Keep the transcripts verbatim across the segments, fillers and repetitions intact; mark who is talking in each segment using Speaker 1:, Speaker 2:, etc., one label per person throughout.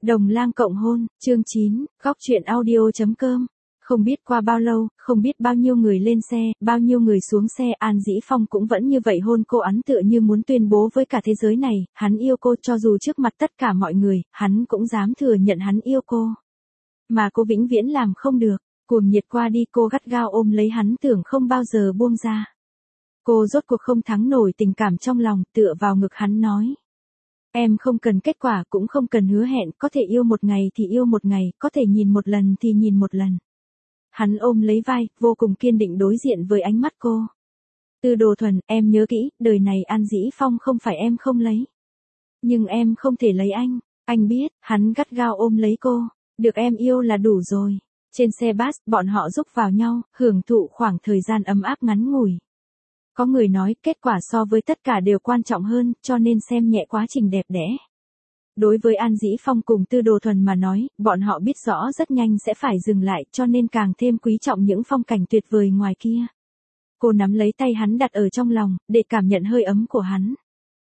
Speaker 1: Đồng Lang cộng hôn, chương chín, góc truyện audio chấm com. Không biết qua bao lâu, không biết bao nhiêu người lên xe, bao nhiêu người xuống xe, An Dĩ Phong cũng vẫn như vậy hôn cô, ấn tựa như muốn tuyên bố với cả thế giới này, hắn yêu cô, cho dù trước mặt tất cả mọi người, hắn cũng dám thừa nhận hắn yêu cô. Mà cô vĩnh viễn làm không được, cuồng nhiệt qua đi, cô gắt gao ôm lấy hắn, tưởng không bao giờ buông ra. Cô rốt cuộc không thắng nổi tình cảm trong lòng, tựa vào ngực hắn nói. Em không cần kết quả, cũng không cần hứa hẹn, có thể yêu một ngày thì yêu một ngày, có thể nhìn một lần thì nhìn một lần. Hắn ôm lấy vai, vô cùng kiên định đối diện với ánh mắt cô. Tư Đồ Thuần, em nhớ kỹ, đời này An Dĩ Phong không phải em không lấy. Nhưng em không thể lấy anh, anh biết, hắn gắt gao ôm lấy cô, được em yêu là đủ rồi. Trên xe bus, bọn họ rúc vào nhau, hưởng thụ khoảng thời gian ấm áp ngắn ngủi. Có người nói, kết quả so với tất cả đều quan trọng hơn, cho nên xem nhẹ quá trình đẹp đẽ. Đối với An Dĩ Phong cùng Tư Đồ Thuần mà nói, bọn họ biết rõ rất nhanh sẽ phải dừng lại, cho nên càng thêm quý trọng những phong cảnh tuyệt vời ngoài kia. Cô nắm lấy tay hắn đặt ở trong lòng, để cảm nhận hơi ấm của hắn.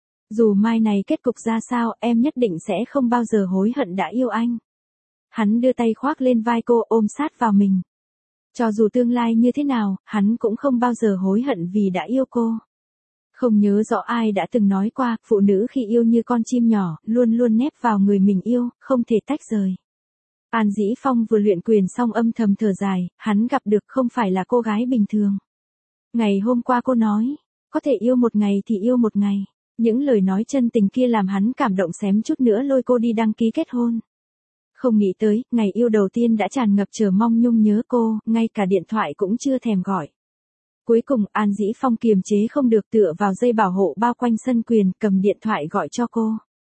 Speaker 1: Dù mai này kết cục ra sao, em nhất định sẽ không bao giờ hối hận đã yêu anh. Hắn đưa tay khoác lên vai cô, ôm sát vào mình. Cho dù tương lai như thế nào, hắn cũng không bao giờ hối hận vì đã yêu cô. Không nhớ rõ ai đã từng nói qua, phụ nữ khi yêu như con chim nhỏ, luôn luôn nép vào người mình yêu, không thể tách rời. An Dĩ Phong vừa luyện quyền xong âm thầm thở dài, hắn gặp được không phải là cô gái bình thường. Ngày hôm qua cô nói, có thể yêu một ngày thì yêu một ngày. Những lời nói chân tình kia làm hắn cảm động, xém chút nữa lôi cô đi đăng ký kết hôn. Không nghĩ tới, ngày yêu đầu tiên đã tràn ngập chờ mong nhung nhớ cô, ngay cả điện thoại cũng chưa thèm gọi. Cuối cùng, An Dĩ Phong kiềm chế không được, tựa vào dây bảo hộ bao quanh sân quyền, cầm điện thoại gọi cho cô.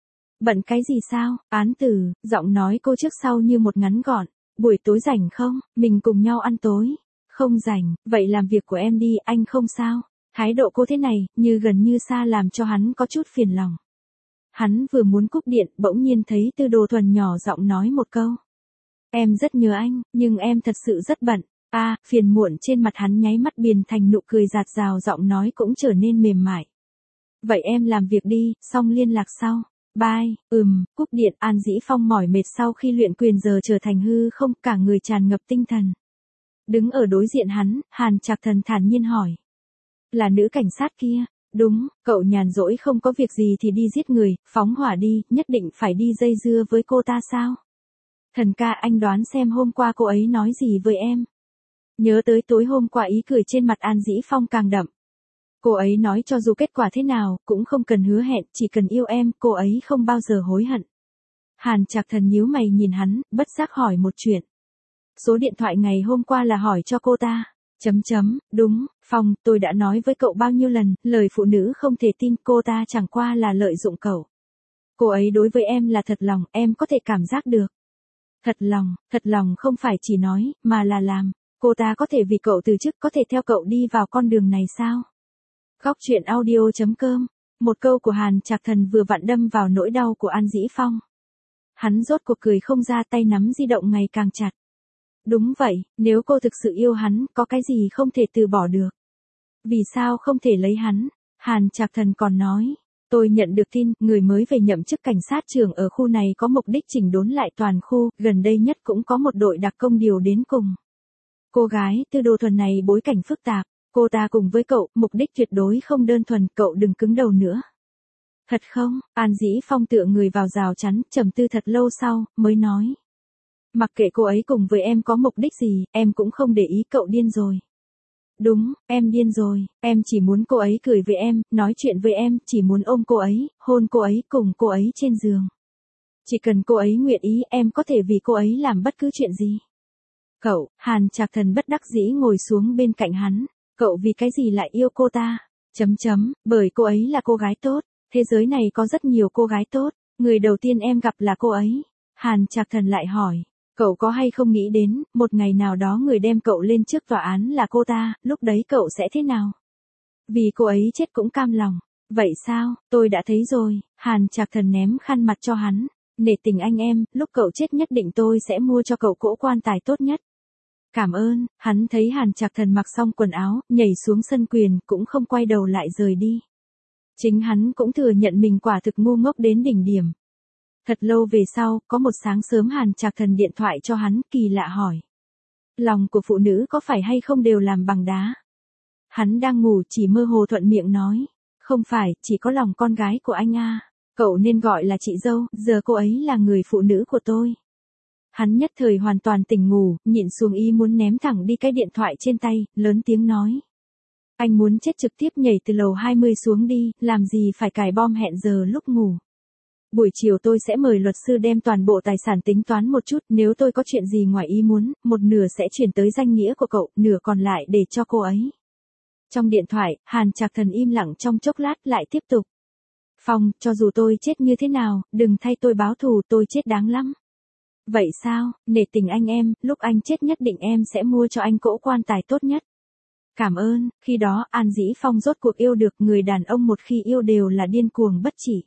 Speaker 1: Bận cái gì sao, Án Tử, giọng nói cô trước sau như một ngắn gọn. Buổi tối rảnh không, mình cùng nhau ăn tối. Không rảnh, vậy làm việc của em đi, anh không sao. Thái độ cô thế này, như gần như xa, làm cho hắn có chút phiền lòng. Hắn vừa muốn cúp điện, bỗng nhiên thấy Tư Đồ Thuần nhỏ giọng nói một câu. Em rất nhớ anh, nhưng em thật sự rất bận. A, à, phiền muộn trên mặt hắn nháy mắt biến thành nụ cười rạt rào, giọng nói cũng trở nên mềm mại. Vậy em làm việc đi, xong liên lạc sau. Bye, ừm, cúp điện. An Dĩ Phong mỏi mệt sau khi luyện quyền giờ trở thành hư không, cả người tràn ngập tinh thần. Đứng ở đối diện hắn, Hàn Trạc Thần thản nhiên hỏi. Là nữ cảnh sát kia. Đúng, cậu nhàn rỗi không có việc gì thì đi giết người, phóng hỏa đi, nhất định phải đi dây dưa với cô ta sao? Thần ca, anh đoán xem hôm qua cô ấy nói gì với em? Nhớ tới tối hôm qua, ý cười trên mặt An Dĩ Phong càng đậm. Cô ấy nói cho dù kết quả thế nào, cũng không cần hứa hẹn, chỉ cần yêu em, cô ấy không bao giờ hối hận. Hàn Trạc Thần nhíu mày nhìn hắn, bất giác hỏi một chuyện. Số điện thoại ngày hôm qua là hỏi cho cô ta. Chấm chấm, đúng, Phong, tôi đã nói với cậu bao nhiêu lần, lời phụ nữ không thể tin, cô ta chẳng qua là lợi dụng cậu. Cô ấy đối với em là thật lòng, em có thể cảm giác được. Thật lòng, thật lòng không phải chỉ nói, mà là làm. Cô ta có thể vì cậu từ chức, có thể theo cậu đi vào con đường này sao? Góc truyện audio chấm com. Một câu của Hàn Trạc Thần vừa vặn đâm vào nỗi đau của An Dĩ Phong. Hắn rốt cuộc cười không ra, tay nắm di động ngày càng chặt. Đúng vậy, nếu cô thực sự yêu hắn, có cái gì không thể từ bỏ được? Vì sao không thể lấy hắn? Hàn Trạc Thần còn nói, tôi nhận được tin, người mới về nhậm chức cảnh sát trưởng ở khu này có mục đích chỉnh đốn lại toàn khu, gần đây nhất cũng có một đội đặc công điều đến cùng. Cô gái Tư Đồ Thuần này bối cảnh phức tạp, cô ta cùng với cậu, mục đích tuyệt đối không đơn thuần, cậu đừng cứng đầu nữa. Thật không? An Dĩ Phong tựa người vào rào chắn, trầm tư thật lâu sau, mới nói. Mặc kệ cô ấy cùng với em có mục đích gì, em cũng không để ý, cậu điên rồi. Đúng, em điên rồi, em chỉ muốn cô ấy cười với em, nói chuyện với em, chỉ muốn ôm cô ấy, hôn cô ấy, cùng cô ấy trên giường. Chỉ cần cô ấy nguyện ý, em có thể vì cô ấy làm bất cứ chuyện gì. Cậu, Hàn Trạc Thần bất đắc dĩ ngồi xuống bên cạnh hắn, cậu vì cái gì lại yêu cô ta? Chấm chấm, bởi cô ấy là cô gái tốt, thế giới này có rất nhiều cô gái tốt, người đầu tiên em gặp là cô ấy. Hàn Trạc Thần lại hỏi. Cậu có hay không nghĩ đến, một ngày nào đó người đem cậu lên trước tòa án là cô ta, lúc đấy cậu sẽ thế nào? Vì cô ấy chết cũng cam lòng. Vậy sao, tôi đã thấy rồi. Hàn Trạc Thần ném khăn mặt cho hắn. Nể tình anh em, lúc cậu chết nhất định tôi sẽ mua cho cậu cỗ quan tài tốt nhất. Cảm ơn. Hắn thấy Hàn Trạc Thần mặc xong quần áo, nhảy xuống sân quyền, cũng không quay đầu lại rời đi. Chính hắn cũng thừa nhận mình quả thực ngu ngốc đến đỉnh điểm. Thật lâu về sau, có một sáng sớm Hàn Trạc Thần điện thoại cho hắn, kỳ lạ hỏi. Lòng của phụ nữ có phải hay không đều làm bằng đá? Hắn đang ngủ chỉ mơ hồ thuận miệng nói. Không phải, chỉ có lòng con gái của anh a. Cậu nên gọi là chị dâu, giờ cô ấy là người phụ nữ của tôi. Hắn nhất thời hoàn toàn tỉnh ngủ, nhịn xuống ý muốn ném thẳng đi cái điện thoại trên tay, lớn tiếng nói. Anh muốn chết trực tiếp nhảy từ lầu hai mươi xuống đi, làm gì phải cài bom hẹn giờ lúc ngủ. Buổi chiều tôi sẽ mời luật sư đem toàn bộ tài sản tính toán một chút, nếu tôi có chuyện gì ngoài ý muốn, một nửa sẽ chuyển tới danh nghĩa của cậu, nửa còn lại để cho cô ấy. Trong điện thoại, Hàn Trạc Thần im lặng trong chốc lát lại tiếp tục. Phong, cho dù tôi chết như thế nào, đừng thay tôi báo thù, tôi chết đáng lắm. Vậy sao, nể tình anh em, lúc anh chết nhất định em sẽ mua cho anh cỗ quan tài tốt nhất. Cảm ơn, khi đó An Dĩ Phong rốt cuộc yêu được, người đàn ông một khi yêu đều là điên cuồng bất chỉ.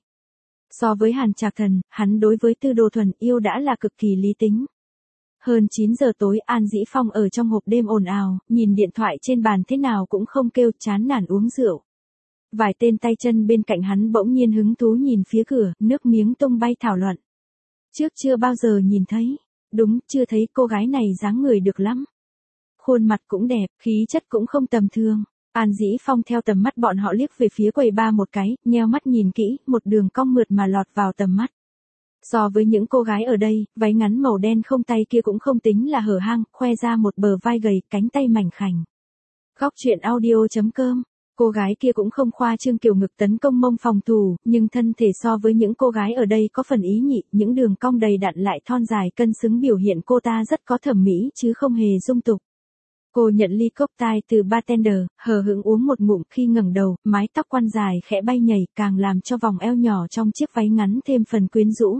Speaker 1: So với Hàn Trạc Thần, hắn đối với Tư Đồ Thuần yêu đã là cực kỳ lý tính. Hơn chín giờ tối An Dĩ Phong ở trong hộp đêm ồn ào, nhìn điện thoại trên bàn thế nào cũng không kêu, chán nản uống rượu. Vài tên tay chân bên cạnh hắn bỗng nhiên hứng thú nhìn phía cửa, nước miếng tung bay thảo luận. Trước chưa bao giờ nhìn thấy. Đúng, chưa thấy cô gái này dáng người được lắm. Khuôn mặt cũng đẹp, khí chất cũng không tầm thường. An Dĩ Phong theo tầm mắt bọn họ liếc về phía quầy bar một cái, nheo mắt nhìn kỹ, một đường cong mượt mà lọt vào tầm mắt. So với những cô gái ở đây, váy ngắn màu đen không tay kia cũng không tính là hở hang, khoe ra một bờ vai gầy, cánh tay mảnh khảnh. Góc truyện audio chấm com. Cô gái kia cũng không khoa trương kiểu ngực tấn công mông phòng thủ, nhưng thân thể so với những cô gái ở đây có phần ý nhị, những đường cong đầy đặn lại thon dài cân xứng biểu hiện cô ta rất có thẩm mỹ chứ không hề dung tục. Cô nhận ly cốc tai từ bartender, hờ hững uống một ngụm, khi ngẩng đầu, mái tóc quăn dài khẽ bay nhảy, càng làm cho vòng eo nhỏ trong chiếc váy ngắn thêm phần quyến rũ.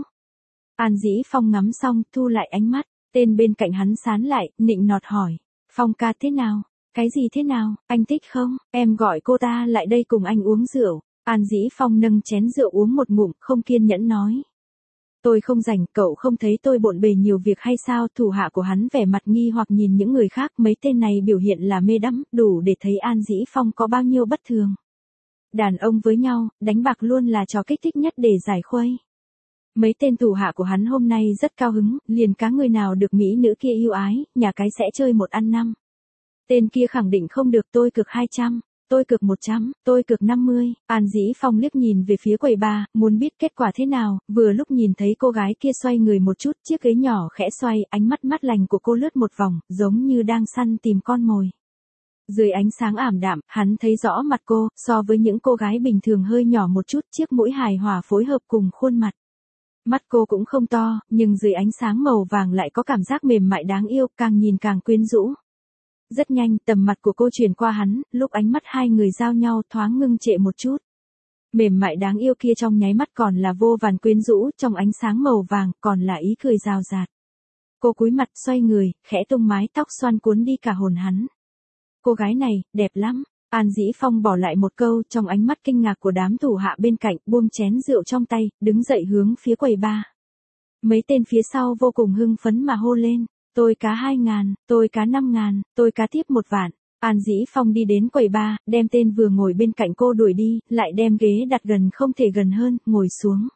Speaker 1: An Dĩ Phong ngắm xong, thu lại ánh mắt, tên bên cạnh hắn sán lại, nịnh nọt hỏi. Phong ca thế nào? Cái gì thế nào, anh thích không? Em gọi cô ta lại đây cùng anh uống rượu. An Dĩ Phong nâng chén rượu uống một ngụm, không kiên nhẫn nói. Tôi không rảnh, cậu không thấy tôi bộn bề nhiều việc hay sao? Thủ hạ của hắn vẻ mặt nghi hoặc nhìn những người khác, mấy tên này biểu hiện là mê đắm, đủ để thấy An Dĩ Phong có bao nhiêu bất thường. Đàn ông với nhau, đánh bạc luôn là trò kích thích nhất để giải khuây. Mấy tên thủ hạ của hắn hôm nay rất cao hứng, liền cá người nào được mỹ nữ kia yêu ái, nhà cái sẽ chơi một ăn năm. Tên kia khẳng định không được, tôi cược hai trăm, tôi cược một trăm, tôi cược năm mươi. An Dĩ Phong liếc nhìn về phía quầy bar, muốn biết kết quả thế nào, vừa lúc nhìn thấy cô gái kia xoay người một chút, chiếc ghế nhỏ khẽ xoay, ánh mắt mát lành của cô lướt một vòng, giống như đang săn tìm con mồi. Dưới ánh sáng ảm đạm, hắn thấy rõ mặt cô, so với những cô gái bình thường hơi nhỏ một chút, chiếc mũi hài hòa phối hợp cùng khuôn mặt. Mắt cô cũng không to, nhưng dưới ánh sáng màu vàng lại có cảm giác mềm mại đáng yêu, càng nhìn càng quyến rũ. Rất nhanh, tầm mặt của cô chuyển qua hắn, lúc ánh mắt hai người giao nhau thoáng ngưng trệ một chút. Mềm mại đáng yêu kia trong nháy mắt còn là vô vàn quyến rũ, trong ánh sáng màu vàng còn là ý cười rào rạt. Cô cúi mặt xoay người, khẽ tung mái tóc xoăn cuốn đi cả hồn hắn. Cô gái này, đẹp lắm. An Dĩ Phong bỏ lại một câu, trong ánh mắt kinh ngạc của đám thủ hạ bên cạnh, buông chén rượu trong tay, đứng dậy hướng phía quầy bar. Mấy tên phía sau vô cùng hưng phấn mà hô lên. Tôi cá hai ngàn, tôi cá năm ngàn, tôi cá tiếp một vạn. An Dĩ Phong đi đến quầy bar, đem tên vừa ngồi bên cạnh cô đuổi đi, lại đem ghế đặt gần không thể gần hơn, ngồi xuống.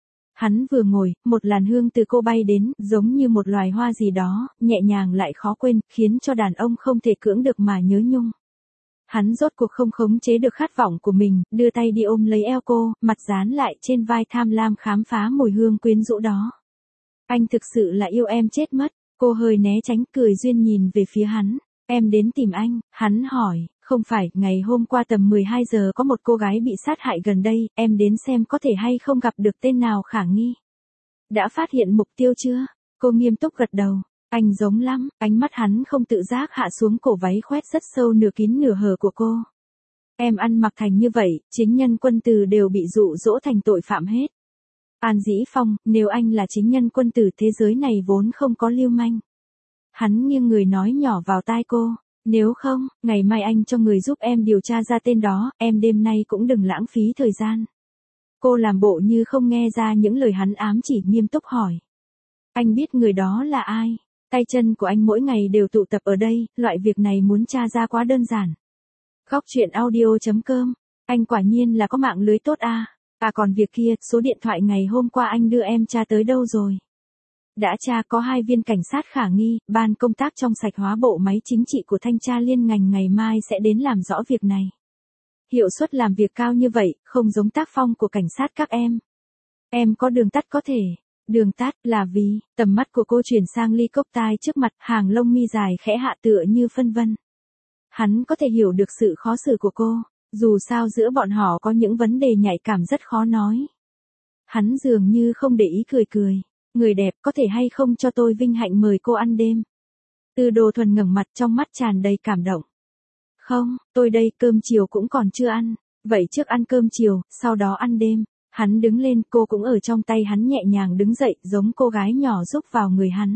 Speaker 1: Hắn vừa ngồi, một làn hương từ cô bay đến, giống như một loài hoa gì đó, nhẹ nhàng lại khó quên, khiến cho đàn ông không thể cưỡng được mà nhớ nhung. Hắn rốt cuộc không khống chế được khát vọng của mình, đưa tay đi ôm lấy eo cô, mặt dán lại trên vai tham lam khám phá mùi hương quyến rũ đó. Anh thực sự là yêu em chết mất. Cô hơi né tránh, cười duyên nhìn về phía hắn. Em đến tìm anh, hắn hỏi. Không phải, ngày hôm qua tầm mười hai giờ có một cô gái bị sát hại gần đây, em đến xem có thể hay không gặp được tên nào khả nghi. Đã phát hiện mục tiêu chưa? Cô nghiêm túc gật đầu. Anh giống lắm, ánh mắt hắn không tự giác hạ xuống cổ váy khoét rất sâu nửa kín nửa hở của cô. Em ăn mặc thành như vậy, chính nhân quân tử đều bị dụ dỗ thành tội phạm hết. An Dĩ Phong, nếu anh là chính nhân quân tử thế giới này vốn không có lưu manh. Hắn nghiêng người nói nhỏ vào tai cô, nếu không, ngày mai anh cho người giúp em điều tra ra tên đó, em đêm nay cũng đừng lãng phí thời gian. Cô làm bộ như không nghe ra những lời hắn ám chỉ, nghiêm túc hỏi. Anh biết người đó là ai? Tay chân của anh mỗi ngày đều tụ tập ở đây, loại việc này muốn tra ra quá đơn giản. Góc truyện audio chấm com, anh quả nhiên là có mạng lưới tốt a. À còn việc kia, số điện thoại ngày hôm qua anh đưa em tra tới đâu rồi? Đã tra, có hai viên cảnh sát khả nghi, ban công tác trong sạch hóa bộ máy chính trị của thanh tra liên ngành ngày mai sẽ đến làm rõ việc này. Hiệu suất làm việc cao như vậy, không giống tác phong của cảnh sát các em. Em có đường tắt có thể. Đường tắt là vì, tầm mắt của cô chuyển sang ly cốc tai trước mặt, hàng lông mi dài khẽ hạ tựa như phân vân. Hắn có thể hiểu được sự khó xử của cô, dù sao giữa bọn họ có những vấn đề nhạy cảm rất khó nói. Hắn dường như không để ý cười cười. Người đẹp, có thể hay không cho tôi vinh hạnh mời cô ăn đêm? Tư Đồ Thuần ngẩng mặt, trong mắt tràn đầy cảm động. Không, tôi đây, cơm chiều cũng còn chưa ăn. Vậy trước ăn cơm chiều, sau đó ăn đêm. Hắn đứng lên, cô cũng ở trong tay hắn nhẹ nhàng đứng dậy, giống cô gái nhỏ giúp vào người hắn.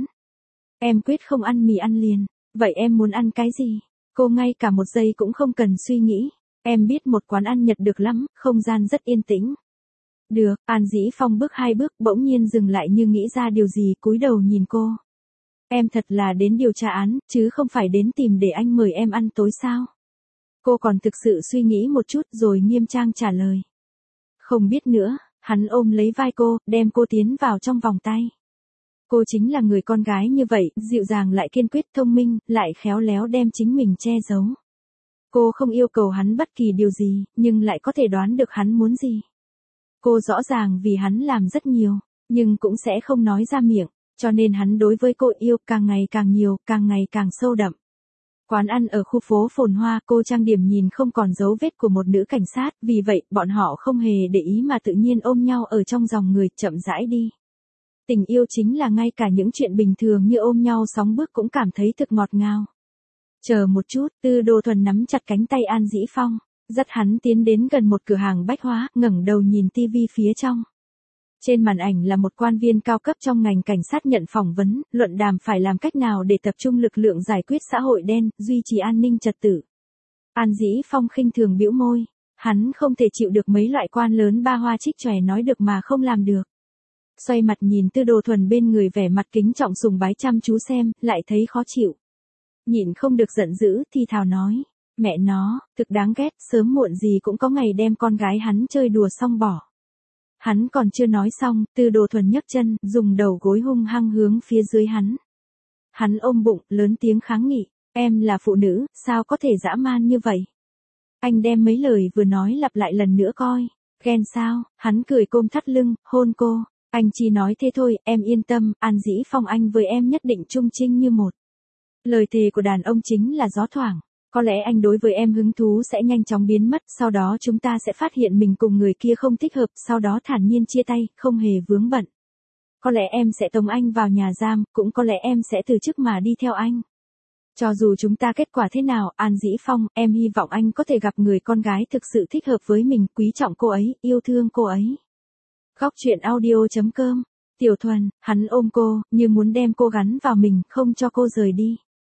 Speaker 1: Em quyết không ăn mì ăn liền. Vậy em muốn ăn cái gì? Cô ngay cả một giây cũng không cần suy nghĩ. Em biết một quán ăn Nhật được lắm, không gian rất yên tĩnh. Được, An Dĩ Phong bước hai bước, bỗng nhiên dừng lại như nghĩ ra điều gì, cúi đầu nhìn cô. Em thật là đến điều tra án, chứ không phải đến tìm để anh mời em ăn tối sao? Cô còn thực sự suy nghĩ một chút rồi nghiêm trang trả lời. Không biết nữa, hắn ôm lấy vai cô, đem cô tiến vào trong vòng tay. Cô chính là người con gái như vậy, dịu dàng lại kiên quyết, thông minh, lại khéo léo đem chính mình che giấu. Cô không yêu cầu hắn bất kỳ điều gì, nhưng lại có thể đoán được hắn muốn gì. Cô rõ ràng vì hắn làm rất nhiều, nhưng cũng sẽ không nói ra miệng, cho nên hắn đối với cô yêu càng ngày càng nhiều, càng ngày càng sâu đậm. Quán ăn ở khu phố phồn hoa, cô trang điểm nhìn không còn dấu vết của một nữ cảnh sát, vì vậy bọn họ không hề để ý mà tự nhiên ôm nhau ở trong dòng người, chậm rãi đi. Tình yêu chính là ngay cả những chuyện bình thường như ôm nhau sóng bước cũng cảm thấy thực ngọt ngào. Chờ một chút, Tư Đồ Thuần nắm chặt cánh tay An Dĩ Phong, dắt hắn tiến đến gần một cửa hàng bách hóa, ngẩng đầu nhìn tivi phía trong. Trên màn ảnh là một quan viên cao cấp trong ngành cảnh sát nhận phỏng vấn, luận đàm phải làm cách nào để tập trung lực lượng giải quyết xã hội đen, duy trì an ninh trật tự. An Dĩ Phong khinh thường bĩu môi, hắn không thể chịu được mấy loại quan lớn ba hoa trích chòe nói được mà không làm được. Xoay mặt nhìn Tư Đồ Thuần bên người vẻ mặt kính trọng sùng bái chăm chú xem, lại thấy khó chịu. Nhịn không được giận dữ, thì thào nói, mẹ nó, thực đáng ghét, sớm muộn gì cũng có ngày đem con gái hắn chơi đùa xong bỏ. Hắn còn chưa nói xong, Tư Đồ Thuần nhấc chân, dùng đầu gối hung hăng hướng phía dưới hắn. Hắn ôm bụng, lớn tiếng kháng nghị, em là phụ nữ, sao có thể dã man như vậy? Anh đem mấy lời vừa nói lặp lại lần nữa coi, ghen sao? Hắn cười côm thắt lưng, hôn cô, anh chỉ nói thế thôi, em yên tâm, An Dĩ Phong anh với em nhất định trung trinh như một. Lời thề của đàn ông chính là gió thoảng. Có lẽ anh đối với em hứng thú sẽ nhanh chóng biến mất, sau đó chúng ta sẽ phát hiện mình cùng người kia không thích hợp, sau đó thản nhiên chia tay, không hề vướng bận. Có lẽ em sẽ tống anh vào nhà giam, cũng có lẽ em sẽ từ chức mà đi theo anh. Cho dù chúng ta kết quả thế nào, An Dĩ Phong, em hy vọng anh có thể gặp người con gái thực sự thích hợp với mình, quý trọng cô ấy, yêu thương cô ấy. Góc truyện audio chấm com, Tiểu Thuần, hắn ôm cô, như muốn đem cô gắn vào mình, không cho cô rời đi.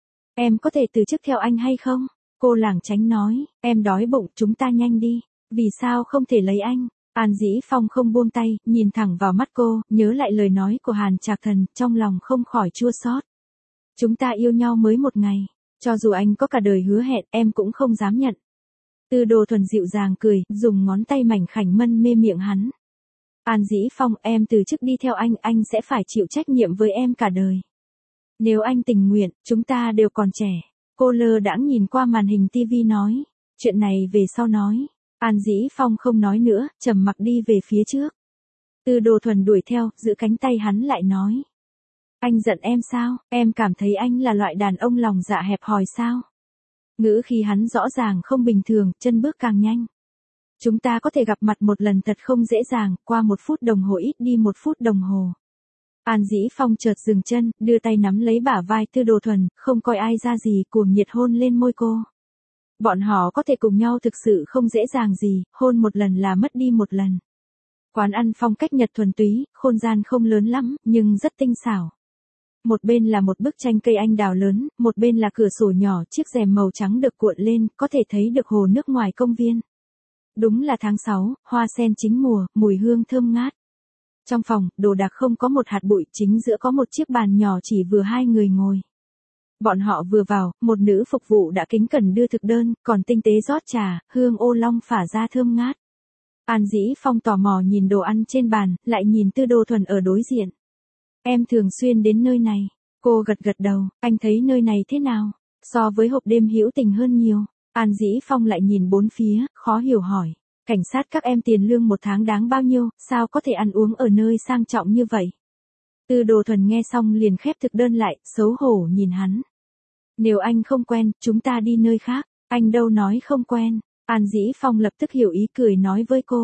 Speaker 1: Em có thể từ chức theo anh hay không? Cô lảng tránh nói, em đói bụng, chúng ta nhanh đi. Vì sao không thể lấy anh? An Dĩ Phong không buông tay, nhìn thẳng vào mắt cô, nhớ lại lời nói của Hàn Trạc Thần, trong lòng không khỏi chua xót. Chúng ta yêu nhau mới một ngày, cho dù anh có cả đời hứa hẹn, em cũng không dám nhận. Tư Đồ Thuần dịu dàng cười, dùng ngón tay mảnh khảnh mân mê miệng hắn. An Dĩ Phong, em từ chức đi theo anh, anh sẽ phải chịu trách nhiệm với em cả đời. Nếu anh tình nguyện, chúng ta đều còn trẻ. Cô lơ đãng nhìn qua màn hình tivi nói, chuyện này về sau nói. An Dĩ Phong không nói nữa, trầm mặc đi về phía trước. Tư Đồ Thuần đuổi theo, giữ cánh tay hắn lại nói. Anh giận em sao, em cảm thấy anh là loại đàn ông lòng dạ hẹp hòi sao? Ngữ khi hắn rõ ràng không bình thường, chân bước càng nhanh. Chúng ta có thể gặp mặt một lần thật không dễ dàng, qua một phút đồng hồ ít đi một phút đồng hồ. An Dĩ Phong chợt dừng chân, đưa tay nắm lấy bả vai Tư Đồ Thuần, không coi ai ra gì, cuồng nhiệt hôn lên môi cô. Bọn họ có thể cùng nhau thực sự không dễ dàng gì, hôn một lần là mất đi một lần. Quán ăn phong cách Nhật thuần túy, không gian không lớn lắm, nhưng rất tinh xảo. Một bên là một bức tranh cây anh đào lớn, một bên là cửa sổ nhỏ, chiếc rèm màu trắng được cuộn lên, có thể thấy được hồ nước ngoài công viên. Đúng là tháng sáu, hoa sen chính mùa, mùi hương thơm ngát. Trong phòng, đồ đạc không có một hạt bụi, chính giữa có một chiếc bàn nhỏ chỉ vừa hai người ngồi. Bọn họ vừa vào, một nữ phục vụ đã kính cẩn đưa thực đơn, còn tinh tế rót trà, hương ô long phả ra thơm ngát. An Dĩ Phong tò mò nhìn đồ ăn trên bàn, lại nhìn Tư Đồ Thuần ở đối diện. Em thường xuyên đến nơi này. Cô gật gật đầu, anh thấy nơi này thế nào? So với hộp đêm hữu tình hơn nhiều. An Dĩ Phong lại nhìn bốn phía, khó hiểu hỏi. Cảnh sát các em tiền lương một tháng đáng bao nhiêu, sao có thể ăn uống ở nơi sang trọng như vậy? Tư Đồ Thuần nghe xong liền khép thực đơn lại, xấu hổ nhìn hắn. Nếu anh không quen, chúng ta đi nơi khác. Anh đâu nói không quen. An Dĩ Phong lập tức hiểu ý cười nói với cô.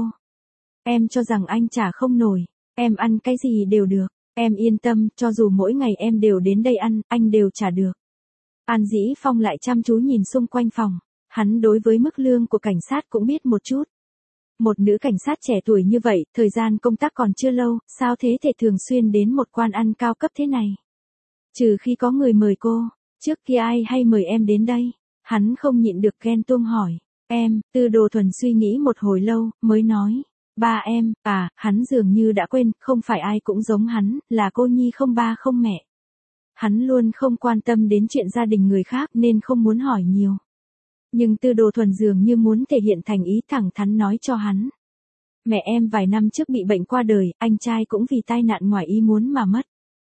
Speaker 1: Em cho rằng anh trả không nổi. Em ăn cái gì đều được. Em yên tâm, cho dù mỗi ngày em đều đến đây ăn, anh đều trả được. An Dĩ Phong lại chăm chú nhìn xung quanh phòng. Hắn đối với mức lương của cảnh sát cũng biết một chút. Một nữ cảnh sát trẻ tuổi như vậy, thời gian công tác còn chưa lâu, sao thế thể thường xuyên đến một quán ăn cao cấp thế này? Trừ khi có người mời cô, trước kia ai hay mời em đến đây? Hắn không nhịn được ghen tuông hỏi. Em, Tư Đồ Thuần suy nghĩ một hồi lâu, mới nói. Ba em, à, hắn dường như đã quên, không phải ai cũng giống hắn, là cô nhi không ba không mẹ. Hắn luôn không quan tâm đến chuyện gia đình người khác nên không muốn hỏi nhiều. Nhưng Tư Đồ Thuần dường như muốn thể hiện thành ý thẳng thắn nói cho hắn. Mẹ em vài năm trước bị bệnh qua đời, anh trai cũng vì tai nạn ngoài ý muốn mà mất.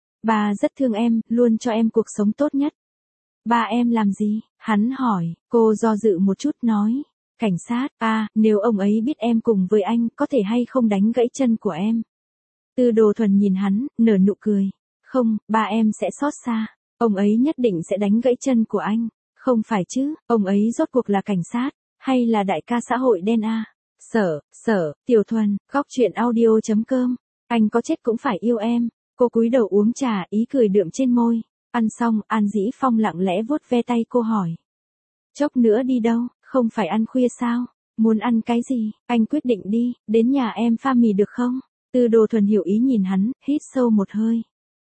Speaker 1: Ba rất thương em, luôn cho em cuộc sống tốt nhất. Ba em làm gì? Hắn hỏi, cô do dự một chút nói. Cảnh sát, à, nếu ông ấy biết em cùng với anh, có thể hay không đánh gãy chân của em? Tư Đồ Thuần nhìn hắn, nở nụ cười. Không, ba em sẽ xót xa. Ông ấy nhất định sẽ đánh gãy chân của anh. Không phải chứ, ông ấy rốt cuộc là cảnh sát, hay là đại ca xã hội đen à? Sở, sở, Tiểu Thuần, góc truyện audio chấm com. Anh có chết cũng phải yêu em. Cô cúi đầu uống trà, ý cười đượm trên môi. Ăn xong, An Dĩ Phong lặng lẽ vuốt ve tay cô hỏi. Chốc nữa đi đâu, không phải ăn khuya sao? Muốn ăn cái gì? Anh quyết định đi, đến nhà em pha mì được không? Tư Đồ Thuần hiểu ý nhìn hắn, hít sâu một hơi.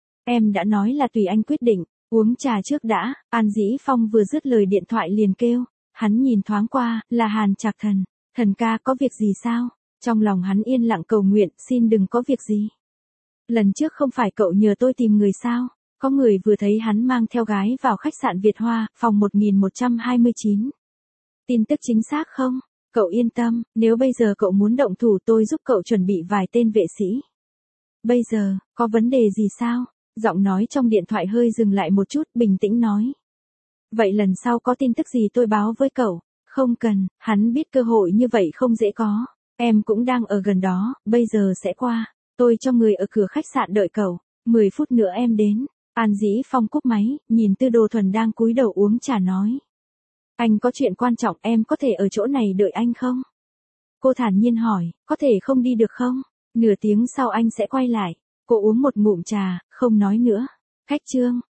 Speaker 1: Em đã nói là tùy anh quyết định, uống trà trước đã. An Dĩ Phong vừa dứt lời điện thoại liền kêu. Hắn nhìn thoáng qua, là Hàn Trạc Thần. Thần ca có việc gì sao? Trong lòng hắn yên lặng cầu nguyện, xin đừng có việc gì. Lần trước không phải cậu nhờ tôi tìm người sao? Có người vừa thấy hắn mang theo gái vào khách sạn Việt Hoa, phòng một nghìn một trăm hai mươi chín. Tin tức chính xác không? Cậu yên tâm, nếu bây giờ cậu muốn động thủ tôi giúp cậu chuẩn bị vài tên vệ sĩ. Bây giờ, có vấn đề gì sao? Giọng nói trong điện thoại hơi dừng lại một chút, bình tĩnh nói. Vậy lần sau có tin tức gì tôi báo với cậu? Không cần, hắn biết cơ hội như vậy không dễ có. Em cũng đang ở gần đó, bây giờ sẽ qua. Tôi cho người ở cửa khách sạn đợi cậu. mười phút nữa em đến. An Dĩ Phong cúp máy, nhìn Tư Đồ Thuần đang cúi đầu uống trà nói. Anh có chuyện quan trọng, em có thể ở chỗ này đợi anh không? Cô thản nhiên hỏi, có thể không đi được không? Nửa tiếng sau anh sẽ quay lại. Cô uống một ngụm trà, không nói nữa. Khách trương.